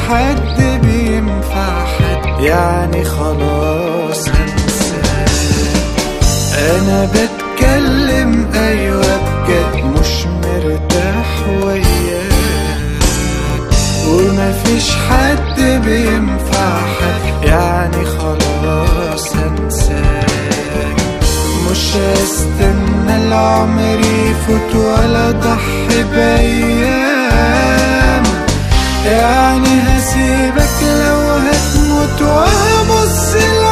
حد بينفع حد، يعني خلاص هنساه. انا بتكلم ايوه بجد، مش مرتاح وياك، ومفيش حد بينفع حد، يعني خلاص هنساك. مش هستنى العمر يفوت ولا ضحي بأيام، يعني هسيبك لو هتموت وهبص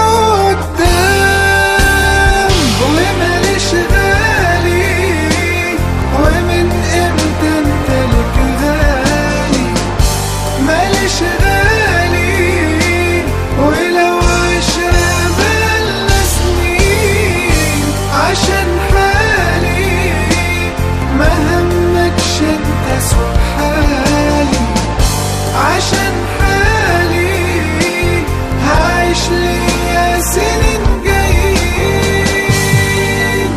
لقدام. وماليش غالي، ومن امتى انت لك غالي؟ ماليش غالي، ولو عشرة بقالنا سنين عشان حالي، ما همكش انت سوء حالي. عشان حالي هعيش ليا سنين جايين.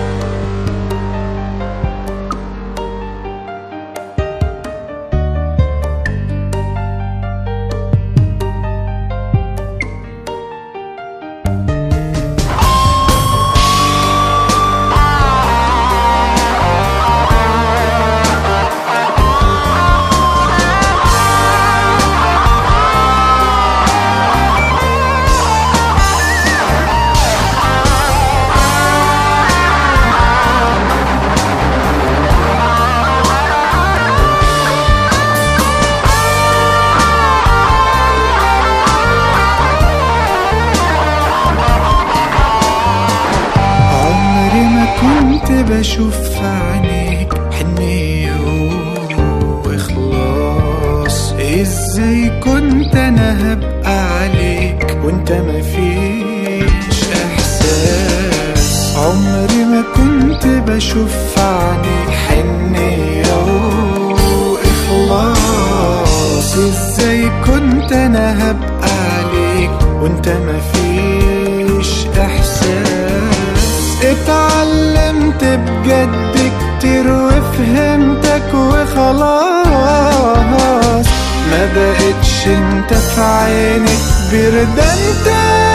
كنت بشوف في عينيك حنية وإخلاص، إزاي كنت أنا هبقى عليك وإنت مفيش إحساس؟ عمري ما كنت بشوف في عينيك حنية وإخلاص، إزاي كنت أنا هبقى عليك وإنت مفيش إحساس؟ اتعلمت بجد كتير وفهمتك وخلاص، ما بقتش انت في عيني كبير، ده انت